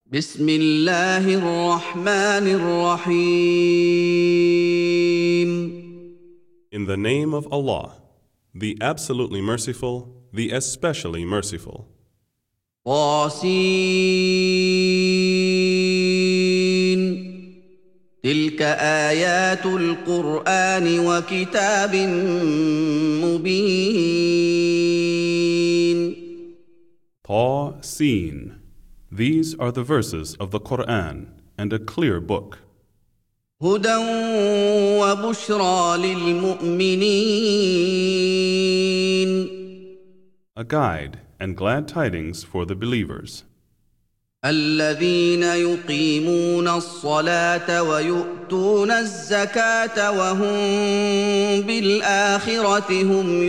بسم الله الرحمن الرحيم. In the name of Allah, the absolutely merciful, the especially merciful. طاسين تلك آيات القرآن وكتاب مبين. طاسين. These are the verses of the Quran and a clear book. هدى وبشرى للمؤمنين. A guide and glad tidings for the believers. الذين يقيمون الصلاة ويؤتون الزكاة وهم بالآخرة هم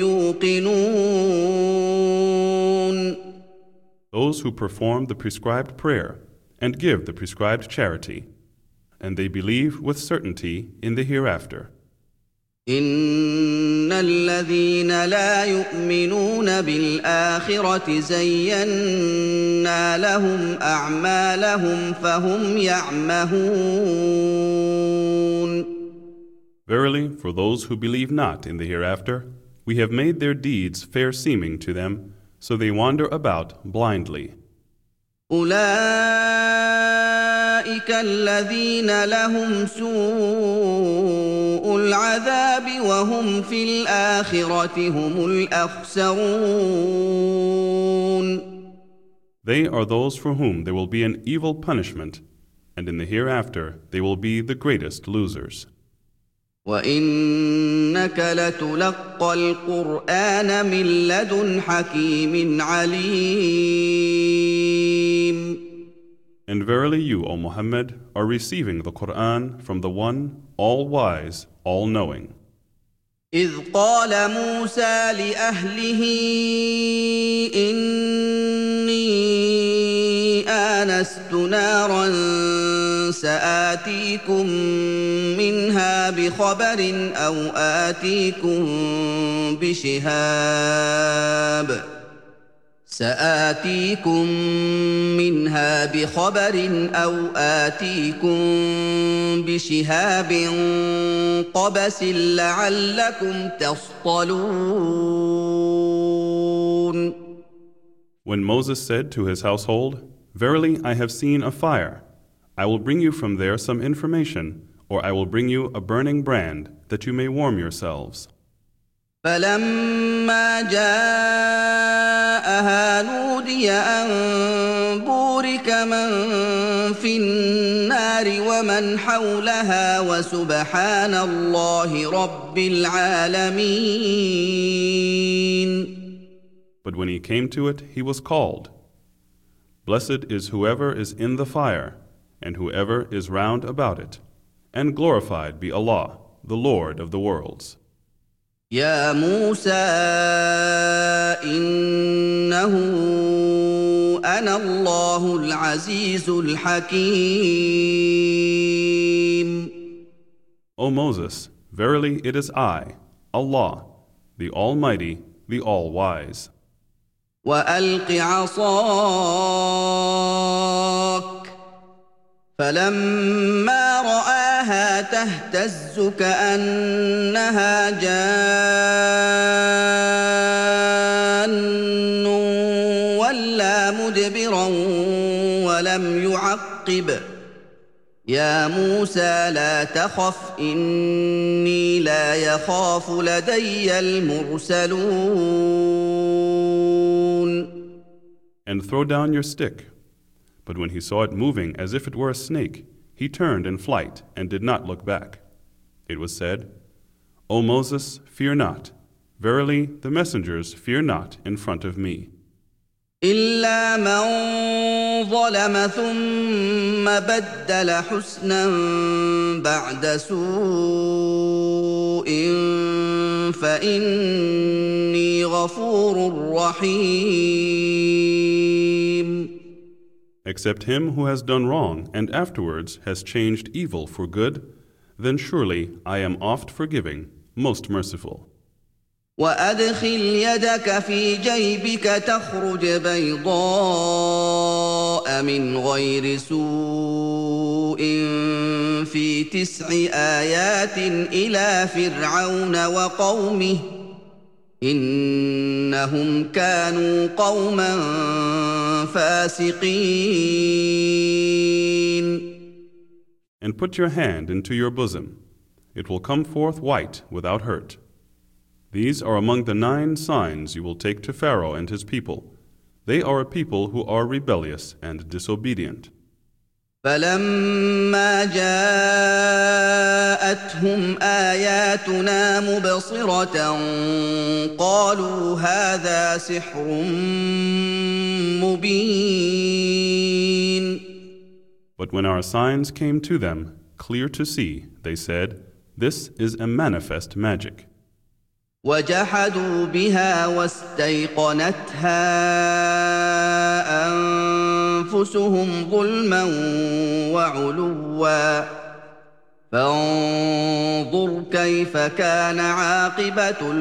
يوقنون. Those who perform the prescribed prayer and give the prescribed charity, and they believe with certainty in the hereafter. إن الذين لا يؤمنون بالآخرة زينا لهم أعمالهم فهم يعمهون. Verily, for those who believe not in the hereafter, we have made their deeds fair seeming to them, so they wander about blindly. أولئك الذين لهم سوء العذاب وهم في الآخرة هم الأخسرون. They are those for whom there will be an evil punishment, and in the hereafter they will be the greatest losers. وإنك لتلقى القرآن من لدن حكيم عليم. And verily you, O Muhammad, are receiving the Quran from the one, all-wise, all-knowing. إذ قال موسى لأهله إني آنست نارا سآتيكم منها بخبر أو آتيكم بشهاب قبس لعلكم تصطلون. When Moses said to his household, Verily I have seen a fire. I will bring you from there some information, or I will bring you a burning brand, that you may warm yourselves. فلما جاءها نودي أن بورك من في النار ومن حولها وسبحان الله رب العالمين. But when he came to it, he was called. Blessed is whoever is in the fire, and whoever is round about it, and glorified be Allah, the Lord of the worlds. يا موسى إنه أنا الله العزيز الحكيم. O Moses, verily it is I, Allah, the Almighty, the All-Wise. وألق عصاك فلما رآها تهتز كأنها جان ولا مدبرا ولم يعقب. يا موسى لا تخف إني لا يخاف لدي المرسلون. And throw down your stick. But when he saw it moving as if it were a snake, he turned in flight and did not look back. It was said, O Moses, fear not. Verily, the messengers fear not in front of me. إلا من ظلم ثم بدل حسنا بعد سوء فإني غفور رحيم. Except him who has done wrong and afterwards has changed evil for good, then surely I am oft forgiving, most merciful. وأدخل يدك في جيبك تخرج بيضاء براء من غير سوء في 9 آيات إلى فرعون وقومه إنهم كانوا قوما فاسقين. And put your hand into your bosom. It will come forth white without hurt. These are among the 9 signs you will take to Pharaoh and his people. They are a people who are rebellious and disobedient. فلما جاءتهم آياتنا مبصرة قالوا هذا سحر مبين. But when our signs came to them, clear to see, they said, "This is a manifest magic." وجحدوا بها واستيقنتها أنفسهم ظلما وعلوا فانظر كيف كان عاقبة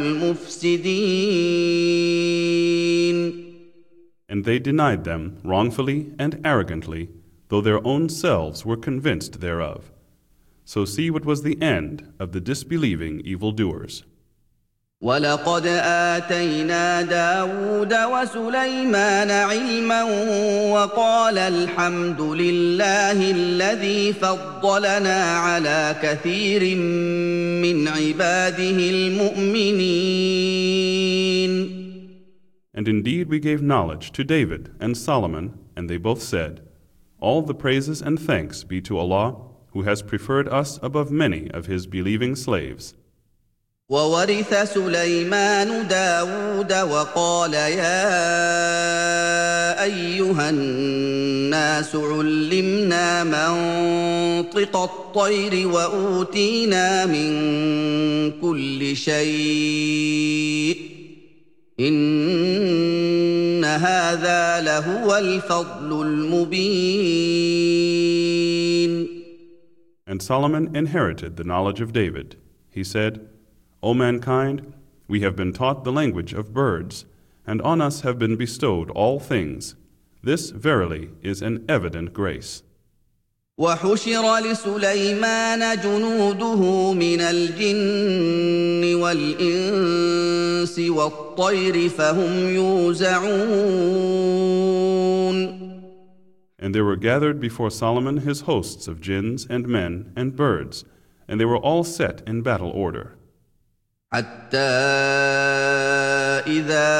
المفسدين. And they denied them wrongfully and arrogantly, though their own selves were convinced thereof. So see what was the end of the disbelieving evildoers. ولقد آتينا داود وسليمان علما وقال الحمد لله الذي فضلنا على كثير من عباده المؤمنين. And indeed we gave knowledge to David and Solomon, and they both said, "All the praises and thanks be to Allah, who has preferred us above many of his believing slaves." وورث سليمان داود وقال يا أيها الناس علمنا منطق الطير وأوتينا من كل شيء إن هذا لهو الفضل المبين. And Solomon inherited the knowledge of David. He said, "O mankind, we have been taught the language of birds, and on us have been bestowed all things. This verily is an evident grace." وحشر لسليمان جنوده من الجن والإنس والطير فهم يوزعون. And there were gathered before Solomon his hosts of jinns and men and birds, and they were all set in battle order. حتى إذا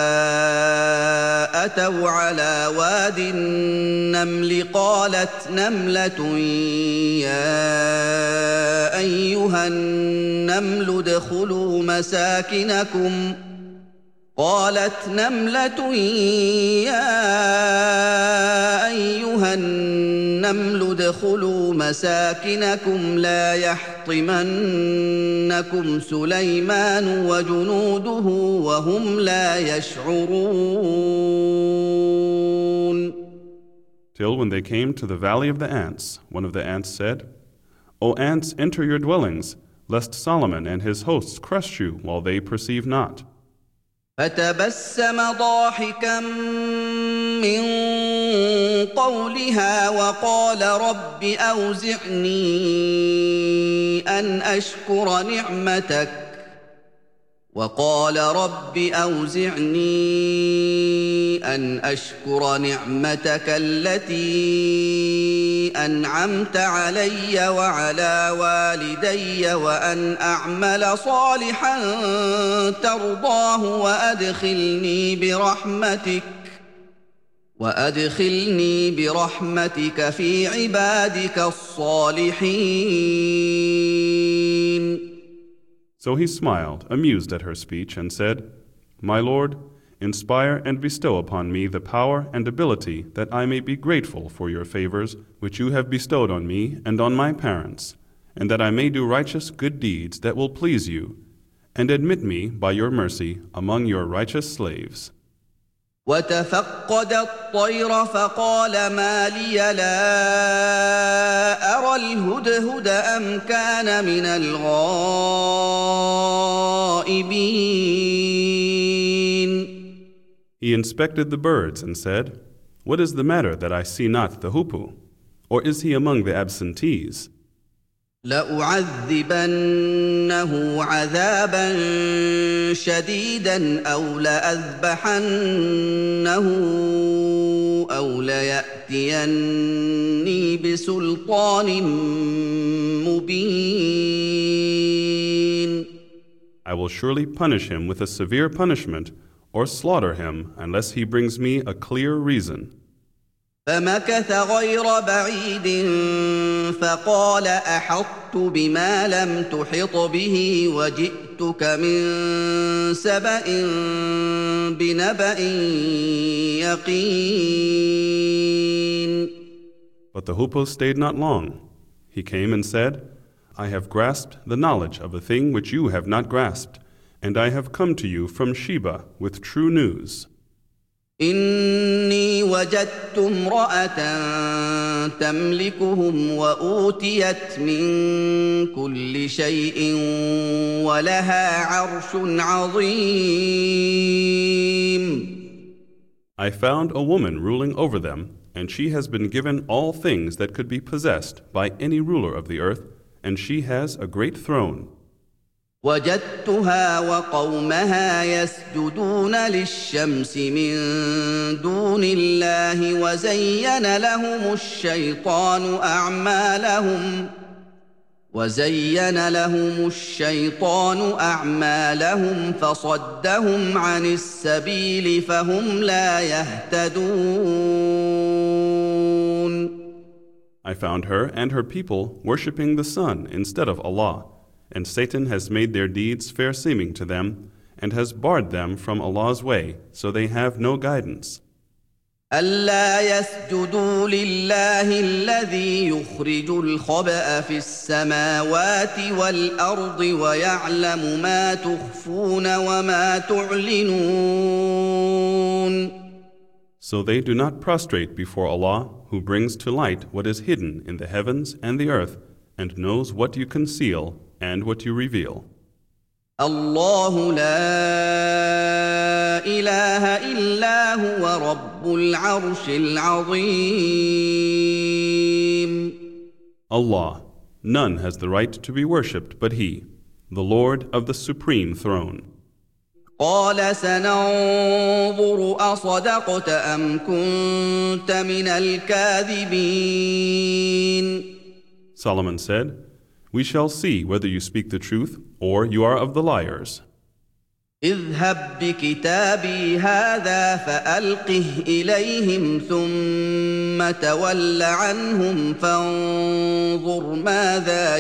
أتوا على واد النمل قالت نملة يا أيها النمل ادخلوا مساكنكم قالت نملة يا أيها النمل ادخلوا مساكنكم لا يحطمنكم سليمان وجنوده وهم لا يشعرون. Till when they came to the valley of the ants, one of the ants said, "O ants, enter your dwellings, lest Solomon and his hosts crush you while they perceive not." فتبسم ضاحكا من قولها وقال رب أوزعني أن أشكر نعمتك التي أنعمت علي وعلى والدي وأن أعمل صالحا ترضاه وأدخلني برحمتك في عبادك الصالحين. So he smiled, amused at her speech, and said, "My Lord, inspire and bestow upon me the power and ability that I may be grateful for your favors which you have bestowed on me and on my parents, and that I may do righteous good deeds that will please you, and admit me by your mercy among your righteous slaves." وتفقد الطير فقال ما لي لا أرى الهدهد أم كان من الغائبين. He inspected the birds and said, What is the matter that I see not the hoopoe? Or is he among the absentees? لأعذبنه عذابا شديدا أو لأذبحنه أو ليأتيني بسلطان مبين. I will surely punish him with a severe punishment, or slaughter him unless he brings me a clear reason. فمكث غير بعيد فقال أحطت بما لم تحط به وجئتك من سبأ بنبأ يقين. But the hoopoe stayed not long. He came and said, I have grasped the knowledge of a thing which you have not grasped, and I have come to you from Sheba with true news. إني وجدت امرأة تملكهم وأوتيت من كل شيء ولها عرش عظيم. I found a woman ruling over them, and she has been given all things that could be possessed by any ruler of the earth, and she has a great throne. وجدتها وقومها يسجدون للشمس من دون الله وزين لهم الشيطان أعمالهم فصدهم عن السبيل فهم لا يهتدون. I found her and her people worshipping the sun instead of Allah, and Satan has made their deeds fair-seeming to them, and has barred them from Allah's way, so they have no guidance. ألا يسجدوا لله الذي يخرج الخبأ في السماوات والأرض ويعلم ما تخفون وما تعلنون. So they do not prostrate before Allah, who brings to light what is hidden in the heavens and the earth, and knows what you conceal and what you reveal. الله لا إله إلا هو رب العرش العظيم. Allah, none has the right to be worshipped but He, the Lord of the supreme throne. قال سننظر أصدقت أم كنت من الكاذبين. Solomon said, We shall see whether you speak the truth or you are of the liars. اذهب بكتابي هذا فألقه إليهم ثم تول عنهم فانظر ماذا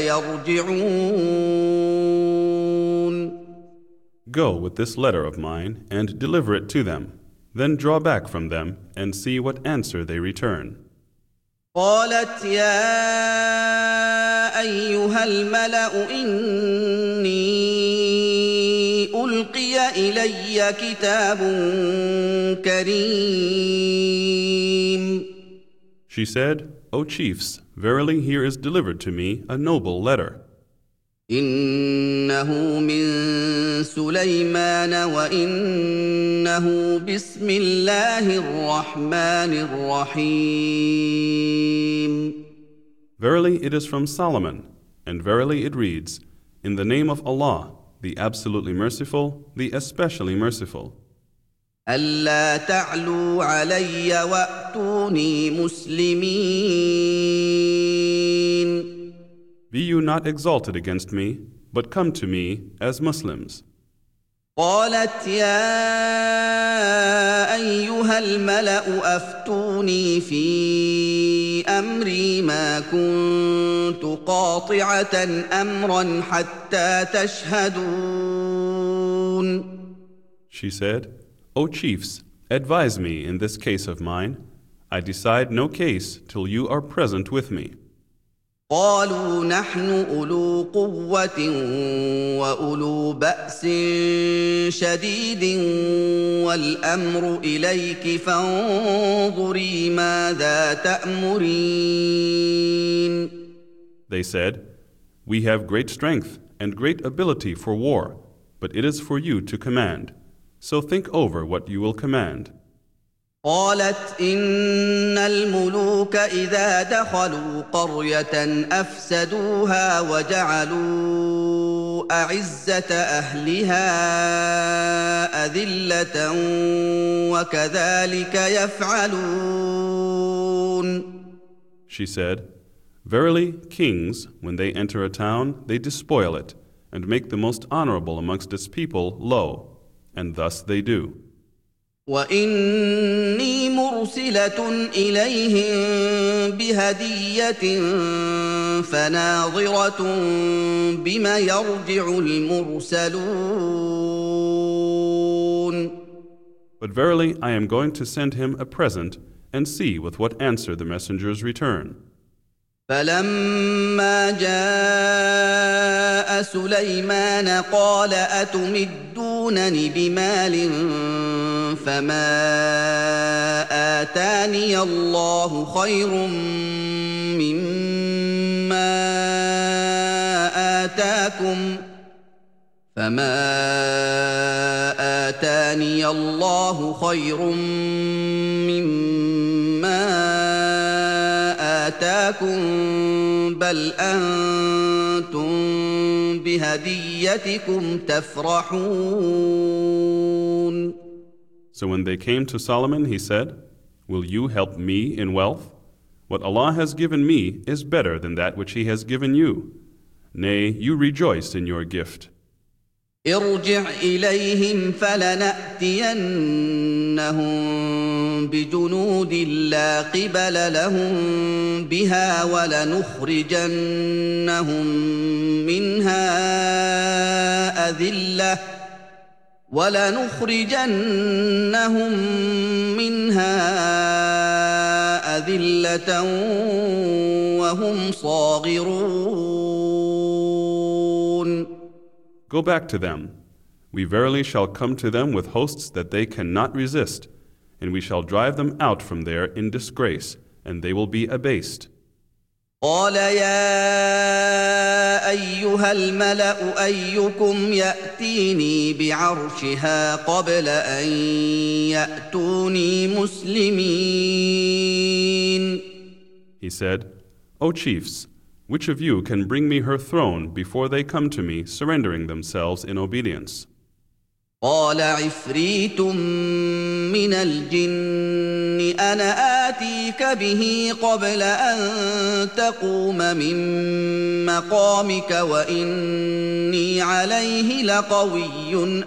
يرجعون. Go with this letter of mine and deliver it to them. Then draw back from them and see what answer they return. قالت يا أيها الملأ إني ألقي إلي كتاب كريم. She said, O chiefs, verily here is delivered to me a noble letter. إنه من سليمان وإنه بسم الله الرحمن الرحيم. Verily it is from Solomon, and verily it reads, In the name of Allah, the absolutely merciful, the especially merciful. ألا تعلوا علي وأتوني مسلمين. Be you not exalted against me, but come to me as Muslims. قالت يا أيها الملأ أفتوني في أمري ما كنت قاطعة أمرا حتى تشهدون. She said, O chiefs, advise me in this case of mine. I decide no case till you are present with me. قالوا نحن أولو قوة وأولو بأس شديد والأمر إليك فانظري ماذا تأمرين. They said, We have great strength and great ability for war, but it is for you to command. So think over what you will command. قالت إن الملوك إذا دخلوا قرية أفسدوها وجعلوا أعزة أهلها أذلة وكذلك يفعلون. She said, Verily, kings, when they enter a town, they despoil it, and make the most honorable amongst its people low, and thus they do. وإني مرسلة إليهم بهدية فناظرة بما يرجع المرسلون. But verily, I am going to send him a present, and see with what answer the messengers return. فلما جاء سليمان قال أتمدونني بمال فما آتاني الله خير مما آتاكم بل أنتم بهديتكم تفرحون. So when they came to Solomon, he said, Will you help me in wealth? What Allah has given me is better than that which He has given you. Nay, you rejoiced in your gift. ارجع إليهم فلنأتينهم بجنود لا قبل لهم بها ولنخرجنهم منها أذلة وهم صاغرون. Go back to them. We verily shall come to them with hosts that they cannot resist, and we shall drive them out from there in disgrace, and they will be abased. قال يا أيها الملأ أيكم يأتيني بعرشها قبل أن يأتوني مسلمين. He said, O chiefs, which of you can bring me her throne before they come to me, surrendering themselves in obedience? قال عفريت من الجن أنا آتيك به قبل أن تقوم من مقامك وإني عليه لقوي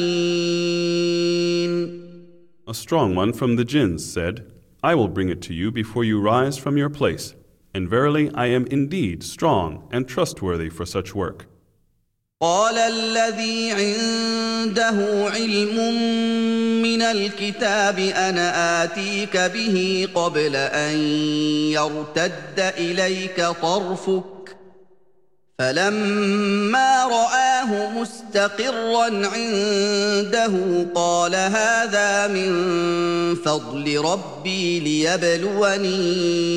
أمين. A strong one from the jinns said, I will bring it to you before you rise from your place, and verily I am indeed strong and trustworthy for such work. قال الذي عنده علم من الكتاب أنا آتيك به قبل أن يرتد إليك طرفك فلما رآه مستقرا عنده قال هذا من فضل ربي ليبلوني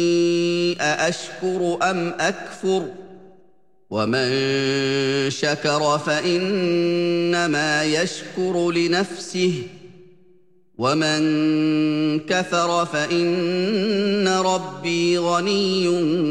أأشكر أم أكفر ومن شكر فإنما يشكر لنفسه ومن كفر فإن ربي غني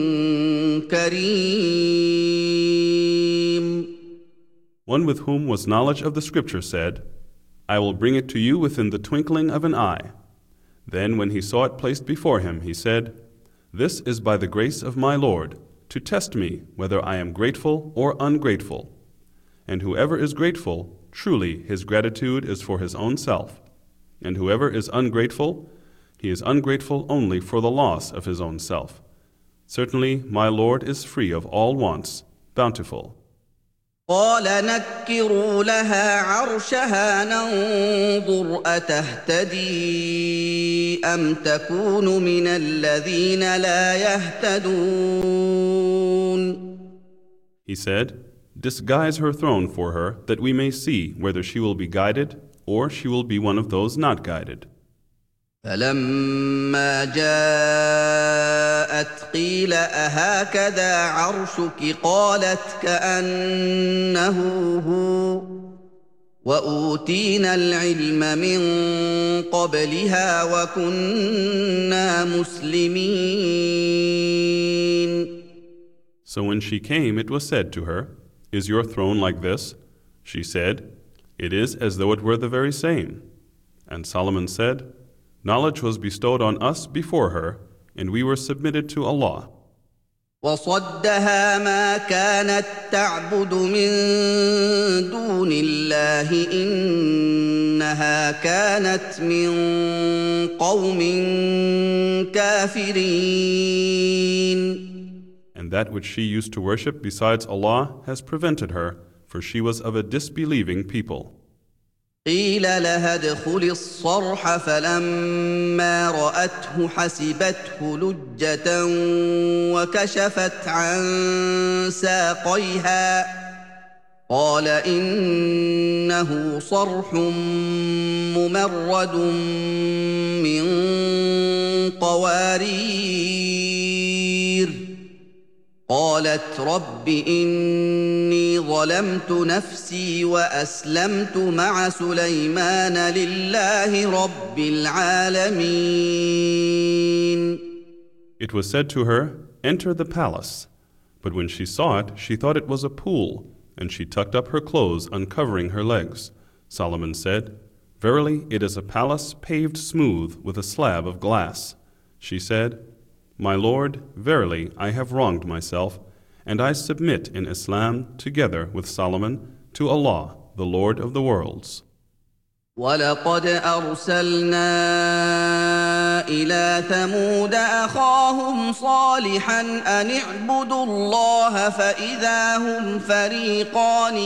كريم. One with whom was knowledge of the scripture said, I will bring it to you within the twinkling of an eye. Then when he saw it placed before him, he said, This is by the grace of my Lord, to test me whether I am grateful or ungrateful. And whoever is grateful, truly his gratitude is for his own self. And whoever is ungrateful, he is ungrateful only for the loss of his own self. Certainly my Lord is free of all wants, bountiful. قال نكروا لها عرشها ننظر أتهتدي أم تكون من الذين لا يهتدون. He said, Disguise her throne for her, that we may see whether she will be guided or she will be one of those not guided. فلما جاءت قيل أهكذا عرشك قالت كأنه هو وأوتينا العلم من قبلها وكنا مسلمين. So when she came, it was said to her, "Is your throne like this?" She said, "It is as though it were the very same." And Solomon said, "Knowledge was bestowed on us before her, and we were submitted to Allah." وصدها ما كانت تعبد من دون الله إنها كانت من قوم كافرين. And that which she used to worship besides Allah has prevented her, for she was of a disbelieving people. قيل لها ادخلي الصرح فلما رأته حسبته لجة وكشفت عن ساقيها قال إنه صرح ممرد من قوارير. قالت رب إني ظلمت نفسي وأسلمت مع سليمان لله رب العالمين. It was said to her, "Enter the palace." But when she saw it, she thought it was a pool, and she tucked up her clothes, uncovering her legs. Solomon said, "Verily, it is a palace paved smooth with a slab of glass." She said, "My Lord, verily I have wronged myself, and I submit in Islam together with Solomon to Allah, the Lord of the worlds." وَلَقَدْ أَرْسَلْنَا إِلَىٰ ثَمُودَ أَخَاهُمْ صَالِحًا أَنِ اعْبُدُوا اللَّهَ فَإِذَا هُمْ فَرِيقَانِ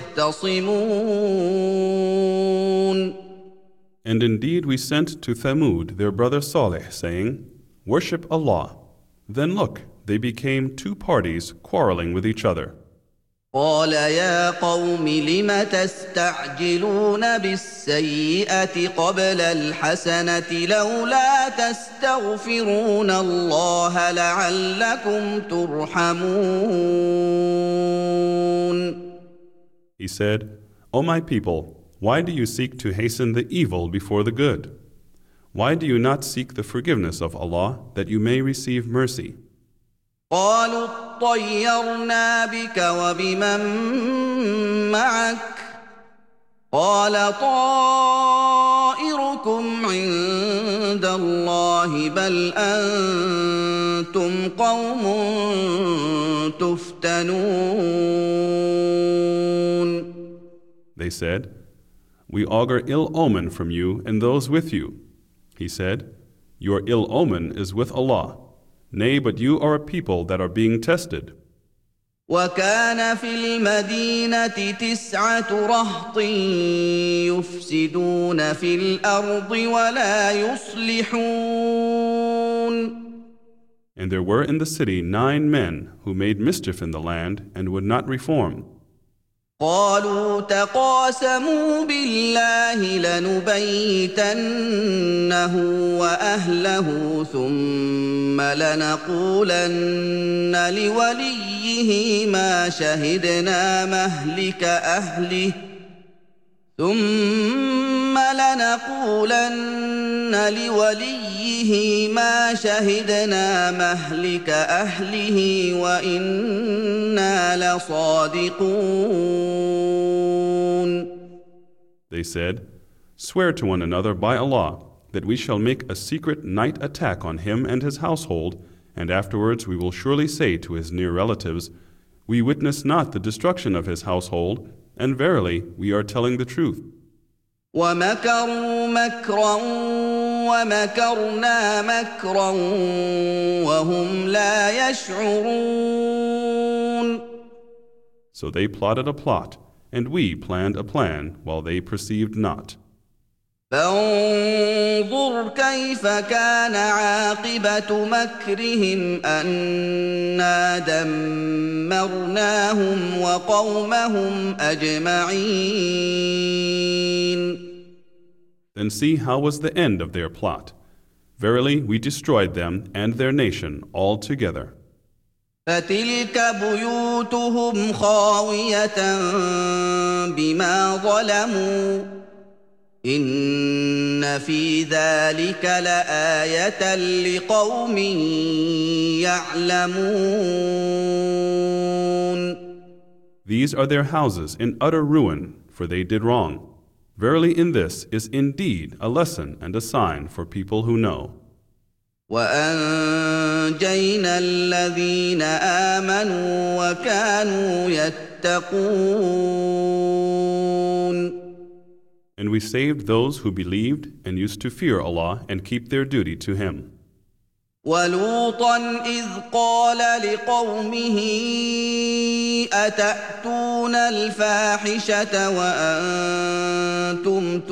يَخْتَصِمُونَ. And indeed we sent to Thamud their brother Saleh, saying, "Worship Allah." Then look, they became two parties quarreling with each other. قال يا قوم لم تستعجلون بالسيئة قبل الحسنة لولا تستغفرون الله لعلكم ترحمون. He said, "O my people, why do you seek to hasten the evil before the good? Why do you not seek the forgiveness of Allah that you may receive mercy?" قالوا اطيرنا بك وبمن معك قال طائركم عند الله بل أنتم قوم تفتنون. They said, "We augur ill omen from you and those with you." He said, "Your ill omen is with Allah. Nay, but you are a people that are being tested." وكان في المدينة 9 رهط يفسدون في الأرض ولا يصلحون. And there were in the city 9 men who made mischief in the land and would not reform. قالوا تقاسموا بالله لنبيتنه وأهله ثم لنقولن لوليه ما شهدنا مهلك أهله وإنا لصادقون. They said, "Swear to one another by Allah that we shall make a secret night attack on him and his household, and afterwards we will surely say to his near relatives, we witness not the destruction of his household, and verily we are telling the truth." ومكروا مكرا ومكرنا مكرا وهم لا يشعرون. So they plotted a plot, and we planned a plan while they perceived not. فانظر كيف كان عاقبة مكرهم أنا دمرناهم وقومهم أجمعين. Then see how was the end of their plot. Verily, we destroyed them and their nation altogether. فتلك بيوتهم خاوية بما ظلموا إن في ذلك لآية لقوم يعلمون. These are their houses in utter ruin, for they did wrong. Verily in this is indeed a lesson and a sign for people who know. وأنجينا الذين آمنوا وكانوا يتقون. And we saved those who believed and used to fear Allah and keep their duty to Him. ولوطا إذ قال لقومه أتأتون الفاحشة وأنتم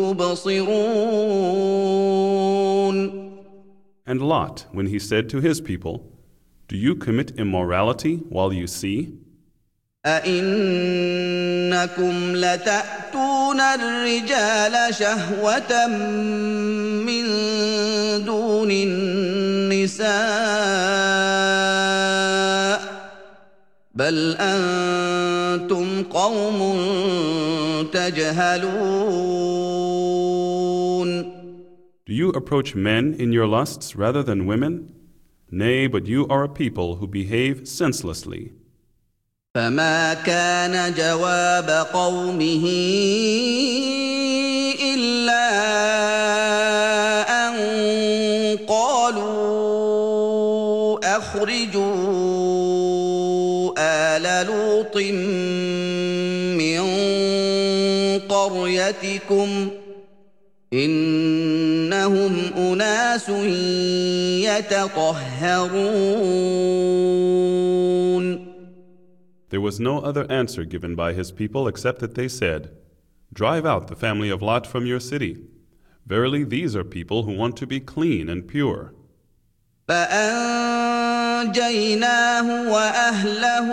تبصرون. And Lot, when he said to his people, "Do you commit immorality while you see? أئنكم لتأتون الرجال شهوة من دون النساء بل أنتم قوم تجهلون." Do you approach men in your lusts rather than women? Nay, but you are a people who behave senselessly. فما كان جواب قومه إلا أن قالوا أخرجوا آل لوط من قريتكم إنهم أناس يتطهرون. There was no other answer given by his people except that they said, "Drive out the family of Lot from your city. Verily these are people who want to be clean and pure." فأنجيناه وأهله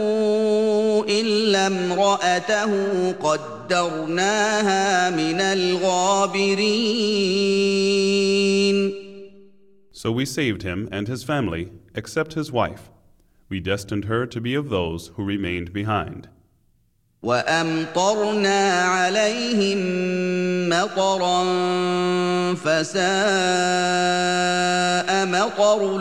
إلا امرأته قدرناها من الغابرين. So we saved him and his family, except his wife. We destined her to be of those who remained behind. وأمطرنا عليهم مطرا فساء مطر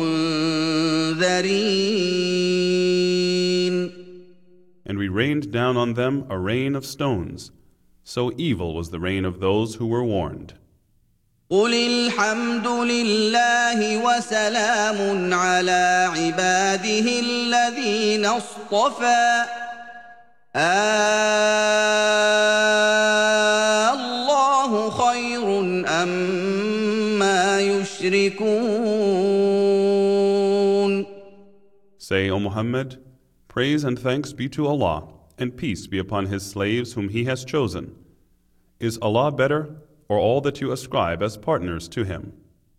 المنذرين. And we rained down on them a rain of stones. So evil was the rain of those who were warned. قل الحمد لله وسلام على عباده الذين اصطفى الله خير أما يشركون. Say, O Muhammad, praise and thanks be to Allah, and peace be upon His slaves whom He has chosen. Is Allah better, or all that you ascribe as partners to Him?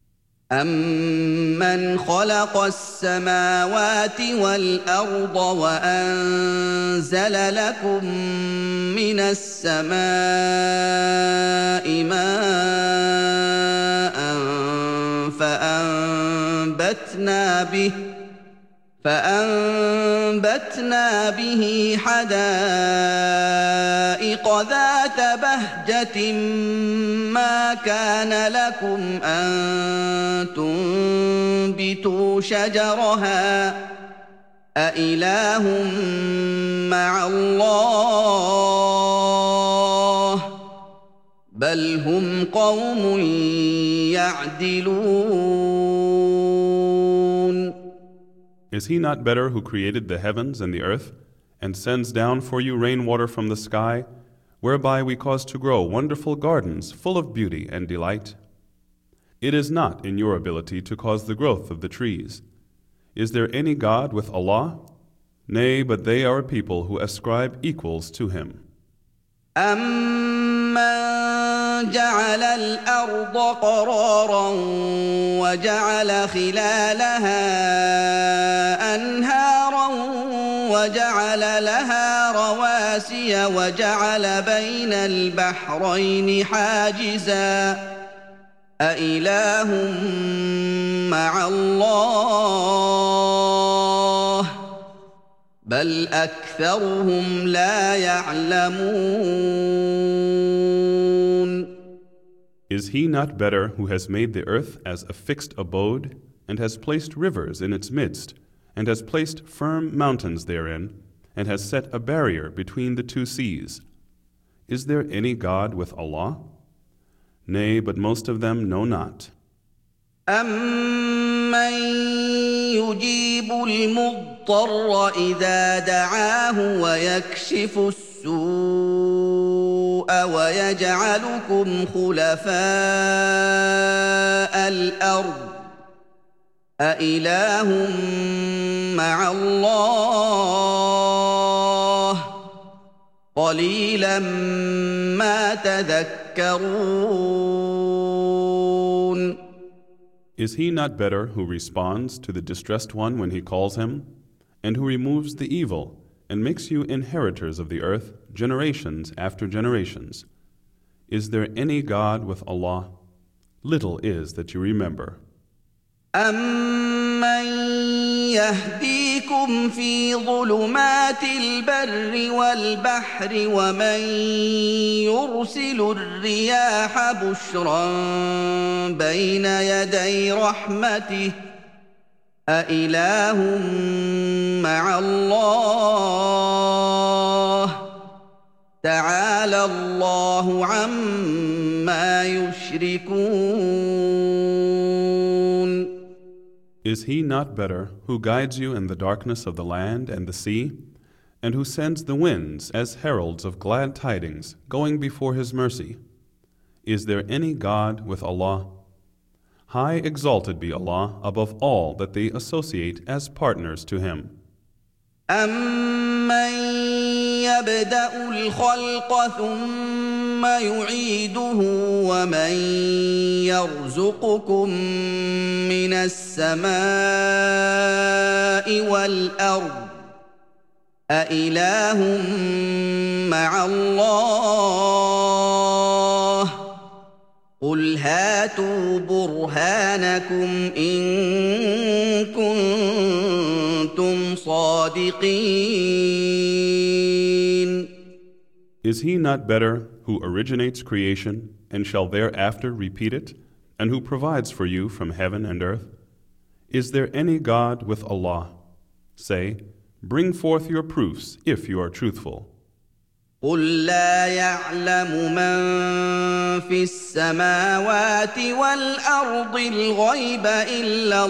أَمَّنْ خَلَقَ السَّمَاوَاتِ وَالْأَرْضَ وَأَنزَلَ لَكُم مِّنَ السَّمَاءِ مَاءً فأنبتنا به حدائق ذات بهجة ما كان لكم أن تنبتوا شجرها أإله مع الله بل هم قوم يعدلون. Is He not better who created the heavens and the earth, and sends down for you rainwater from the sky, whereby we cause to grow wonderful gardens full of beauty and delight? It is not in your ability to cause the growth of the trees. Is there any God with Allah? Nay, but they are a people who ascribe equals to Him. أَمَّنْ جَعَلَ الْأَرْضَ قَرَارًا وَجَعَلَ خِلَالَهَا أَنْهَارًا وَجَعَلَ لَهَا رَوَاسِيَ وَجَعَلَ بَيْنَ الْبَحْرَيْنِ حَاجِزًا أَإِلَٰهٌ مَّعَ اللَّهِ بل أكثرهم لا يعلمون. Is he not better who has made the earth as a fixed abode, and has placed rivers in its midst, and has placed firm mountains therein, and has set a barrier between the two seas? Is there any God with Allah? Nay, but most of them know not. أَمَّن يُجِيبُ الْمُضْطَرَّ إِذَا دَعَاهُ وَيَكْشِفُ السُّوءَ وَيَجْعَلُكُمْ خُلَفَاءَ الْأَرْضِ أَإِلَٰهٌ مَّعَ اللَّهِ قَلِيلًا مَّا تَذَكَّرُونَ. Is he not better who responds to the distressed one when he calls him, and who removes the evil, and makes you inheritors of the earth generations after generations? Is there any God with Allah? Little is that you remember. أَمَّن يَهْدِيكُمْ فِي ظُلُمَاتِ الْبَرِّ وَالْبَحْرِ وَمَن يُرْسِلُ الرِّيَاحَ بُشْرًا بَيْنَ يَدَيْ رَحْمَتِهِ أَإِلَٰهٌ مَّعَ اللَّهِ تَعَالَى اللَّهُ عَمَّا يُشْرِكُونَ. Is he not better who guides you in the darkness of the land and the sea, and who sends the winds as heralds of glad tidings going before his mercy? Is there any God with Allah? High exalted be Allah above all that they associate as partners to him. أَمَّن يَبْدَأُ الْخَلْقَ ثُمَّ يُعِيدُهُ وَمَن يَرْزُقُكُم مِّنَ السَّمَاءِ وَالْأَرْضِ أَإِلَٰهٌ مَّعَ اللَّهِ قُلْ هَاتُوا بُرْهَانَكُمْ إِن كُنتُمْ صَادِقِينَ. Is he not better who originates creation and shall thereafter repeat it, and who provides for you from heaven and earth? Is there any God with Allah? Say, bring forth your proofs if you are truthful. قُل لَّا يَعْلَمُ مَن فِي السَّمَاوَاتِ وَالْأَرْضِ الْغَيْبَ إِلَّا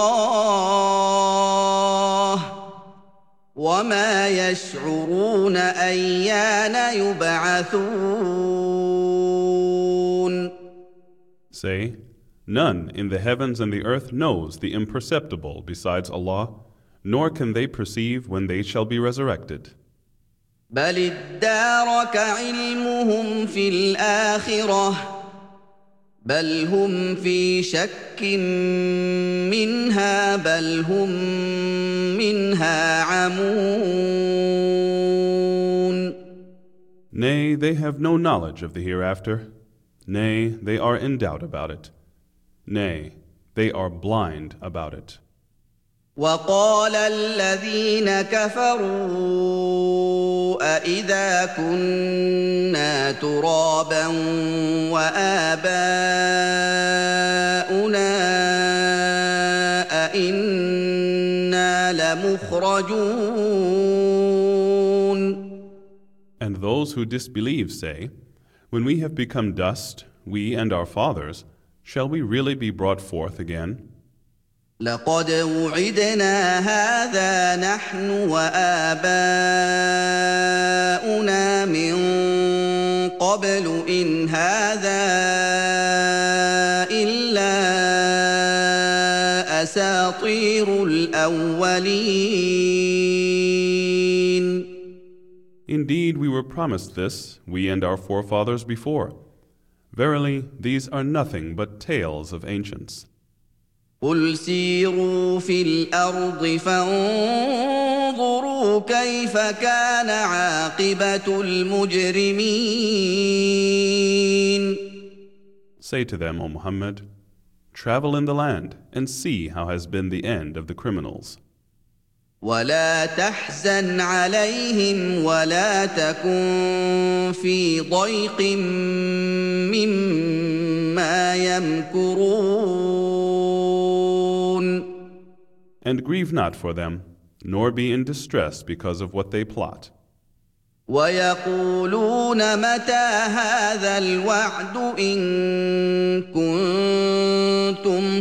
اللَّهُ وَمَا يَشْعُرُونَ أَيَّانَ يُبْعَثُونَ. Say, none in the heavens and the earth knows the imperceptible besides Allah, nor can they perceive when they shall be resurrected. بل ادارك علمهم في الآخرة بل هم في شك منها بل هم منها عمون. Nay, they have no knowledge of the hereafter. Nay, they are in doubt about it. Nay, they are blind about it. وقال الذين كفروا أإذا كنا ترابا وآباؤنا أإنا لمخرجون. And those who disbelieve say, when we have become dust, we and our fathers, shall we really be brought forth again? لقد وعدنا هذا نحن وآباؤنا من قبل إن هذا إلا أساطير الأولين. Indeed, we were promised this, we and our forefathers before. Verily, these are nothing but tales of ancients. قل سيروا في الأرض فانظروا كيف كان عاقبة المجرمين. Say to them, O Muhammad, travel in the land and see how has been the end of the criminals. ولا تحزن عليهم ولا تكن في ضيق مما يمكرون. And grieve not for them, nor be in distress because of what they plot. ويقولون متى هذا الوعد إن كنتم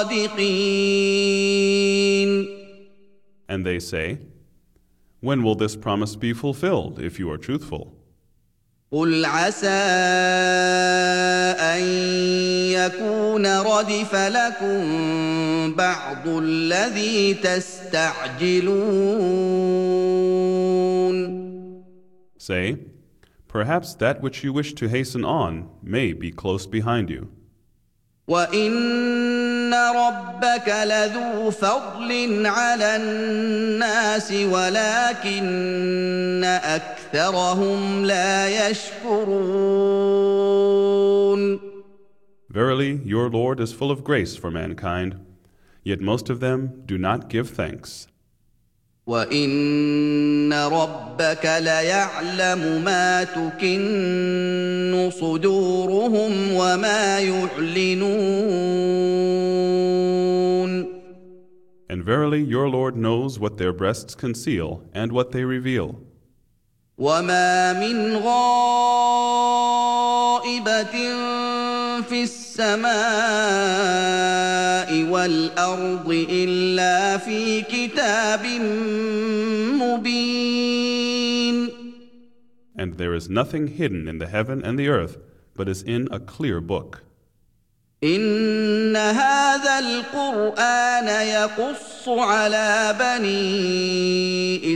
صادقين. And they say, when will this promise be fulfilled if you are truthful? قل عسى أن يكون ردف لكم بعض الذي تستعجلون. Say, perhaps that which you wish to hasten on may be close behind you. وَإِنَّ رَبَّكَ لَذُو فَضْلٍ عَلَى النَّاسِ وَلَكِنَّ أَكْثَرَهُمْ لَا يَشْكُرُونَ. Verily, your Lord is full of grace for mankind, yet most of them do not give thanks. وَإِنَّ رَبَّكَ لَيَعْلَمُ مَا تُكِنُّ صُدُورُهُمْ وَمَا يُعْلِنُونَ. And verily, your Lord knows what their breasts conceal and what they reveal. وَمَا مِنْ غَائِبَةٍ في السماء والأرض إلا في كتاب مبين. And there is nothing hidden in the heaven and the earth, but is in a clear book. إن هذا القرآن يقص على بني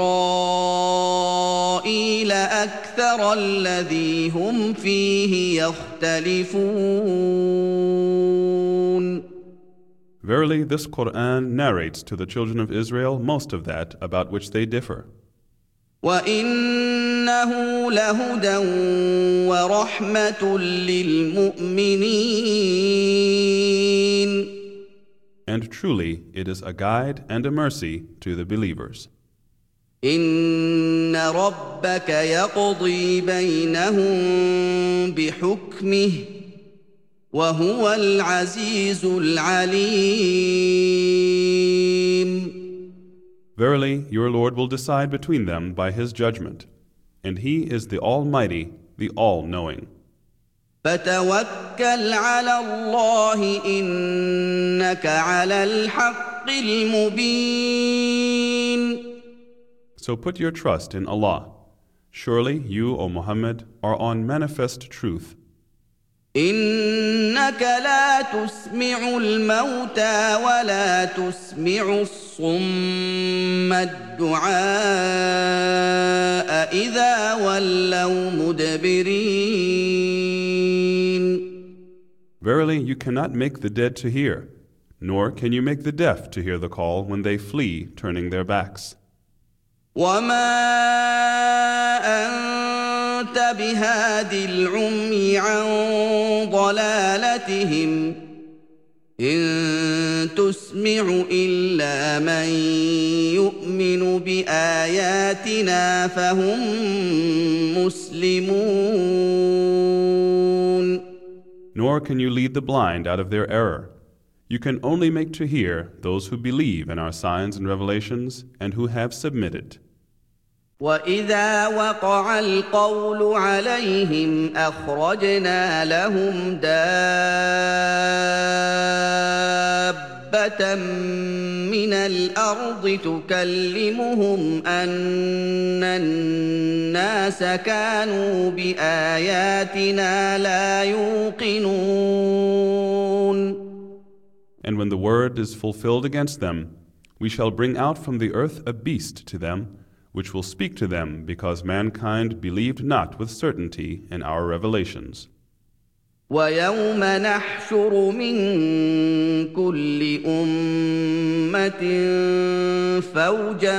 إسرائيل أكثر الذي هم فيه يختلفون. Verily, this Quran narrates to the children of Israel most of that about which they differ. وَإِنَّهُ لَهُدًى وَرَحْمَةٌ لِّلْمُؤْمِنِينَ. And truly, it is a guide and a mercy to the believers. إِنَّ رَبَّكَ يَقْضِي بَيْنَهُم بِحُكْمِهِ وَهُوَ الْعَزِيزُ الْعَلِيمُ. Verily, your Lord will decide between them by His judgment, and He is the Almighty, the All-Knowing. فَتَوَكَّلْ عَلَى اللَّهِ إِنَّكَ عَلَى الْحَقِّ الْمُبِينِ. So put your trust in Allah. Surely you, O Muhammad, are on manifest truth. إِنَّكَ لَا تُسْمِعُ الْمَوْتَىٰ وَلَا تُسْمِعُ الصُّمَّ الدُّعَاءَ إِذَا وَلَّوْا مُدْبِرِينَ. Verily, you cannot make the dead to hear, nor can you make the deaf to hear the call when they flee, turning their backs. وَمَا أَنتَ بِهَادِ الْعُمْيِ عَن ضَلَالَتِهِمْ إِن تُسْمِعُ إِلَّا مَن يُؤْمِنُ بِآيَاتِنَا فَهُم مُّسْلِمُونَ. Nor can you lead the blind out of their error. You can only make to hear those who believe in our signs and revelations and who have submitted. وَإِذَا وَقَعَ الْقَوْلُ عَلَيْهِمْ أَخْرَجْنَا لَهُمْ دَابَّةً مِّنَ الْأَرْضِ تُكَلِّمُهُمْ أَنَّ النَّاسَ كَانُوا بِآيَاتِنَا لَا يُوقِنُونَ. And when the word is fulfilled against them, we shall bring out from the earth a beast to them, which will speak to them because mankind believed not with certainty in our revelations. وَيَوْمَ نَحْشُرُ مِن كُلِّ أُمَّةٍ فَوْجًا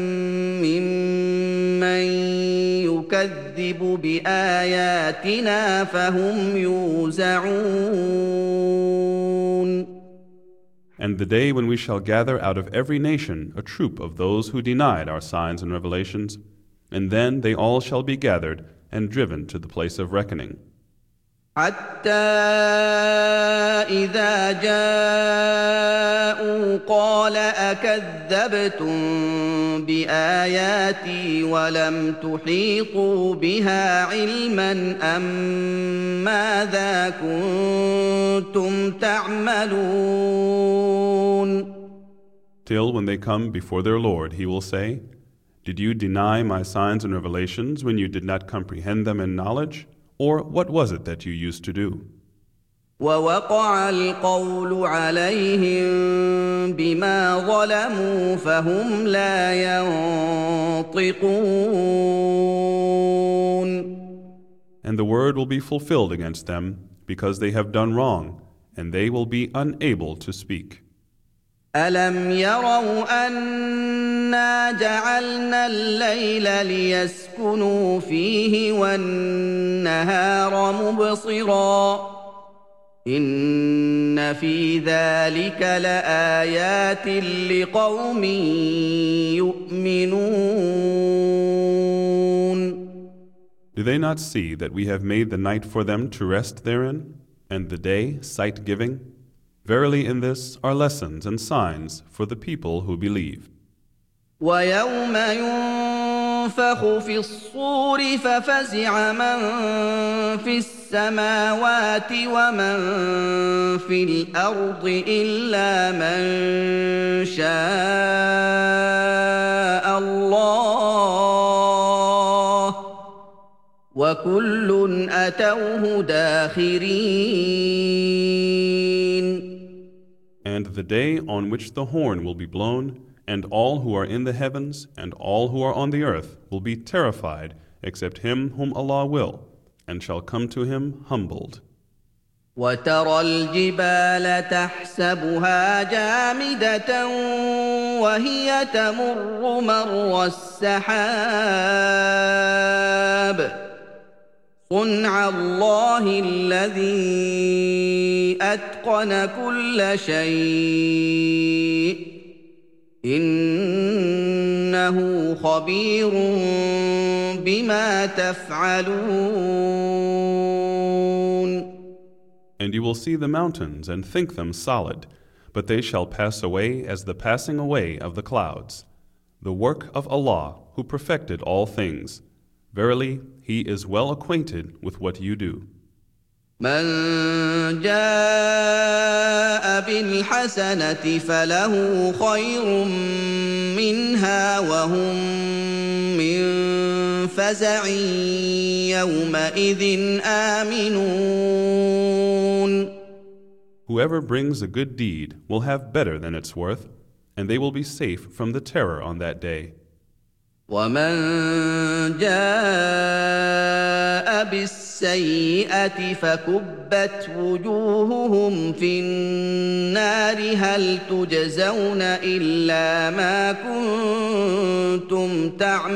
مِّمَّن يُكَذِّبُ بِآيَاتِنَا فَهُمْ يُوزَعُونَ. And the day when we shall gather out of every nation a troop of those who denied our signs and revelations, and then they all shall be gathered and driven to the place of reckoning. حتى إذا جاءوا قال أكذبتم بآياتي ولم تحيطوا بها علما أم ماذا كنتم تعملون. Till when they come before their Lord, he will say, Did you deny my signs and revelations when you did not comprehend them in knowledge? Or what was it that you used to do? ووقع القول عليهم بما ظلموا فهم لا ينطقون. And the word will be fulfilled against them because they have done wrong, and they will be unable to speak. ألم يروا أنا جعلنا الليل ليسكنوا فيه والنهار مبصرا إن في ذلك لآيات لقوم يؤمنون. Do they not see that we have made the night for them to rest therein, and the day sight-giving? Verily in this are lessons and signs for the people who believe. ويوم ينفخ في الصور ففزع من في السماوات ومن في الأرض إلا من شاء الله وكل أتوه داخرين. And the day on which the horn will be blown, and all who are in the heavens and all who are on the earth will be terrified, except him whom Allah will, and shall come to him humbled. وترى الجبال تحسبها جامدة وهي تمر مر السحاب صنع الله الذي أتقن كل شيء إنه خبير بما تفعلون. And you will see the mountains and think them solid, but they shall pass away as the passing away of the clouds. The work of Allah, who perfected all things. Verily, He is well acquainted with what you do. من جاء بالحسنة فله خير منها وهم من فزع يومئذ آمنون. Whoever brings a good deed will have better than its worth, and they will be safe from the terror on that day. ومن جاء بالسيئة فكبت وجوههم في النار هل تجزون إلا ما كنتم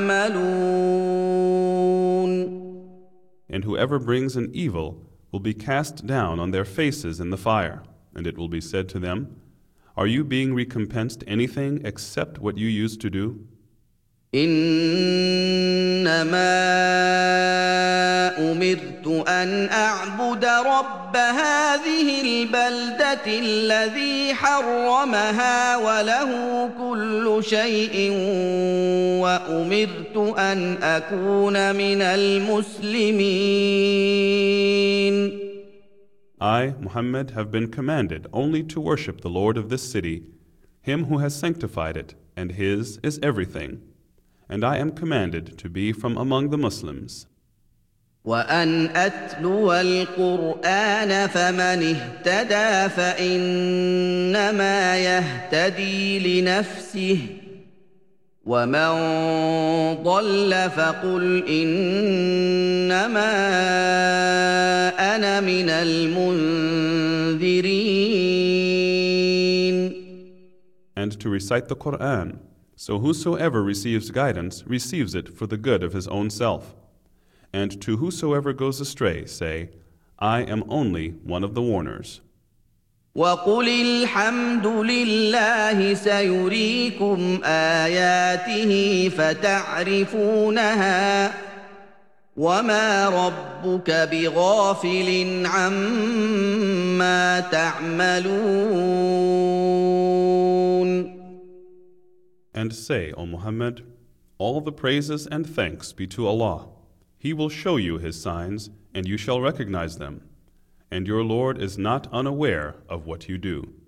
تعملون. And whoever brings an evil will be cast down on their faces in the fire, and it will be said to them, Are you being recompensed anything except what you used to do? إنما أمرت أن أعبد رب هذه البلدة الذي حرمها وله كل شيء وأمرت أن أكون من المسلمين. I, Muhammad, have been commanded only to worship the Lord of this city, Him who has sanctified it, and His is everything. And I am commanded to be from among the Muslims. وأن أتلو القرآن فمن اهتدى فإنما يهتدي لنفسه ومن ضل فقل إنما أنا من المنذرين. And to recite the Quran, so whosoever receives guidance receives it for the good of his own self. And to whosoever goes astray say, I am only one of the warners. وقل الحمد لله سيريكم آياته فتعرفونها وما ربك بغافل عما تعملون. And say, O Muhammad, all the praises and thanks be to Allah. He will show you His signs, and you shall recognize them. And your Lord is not unaware of what you do.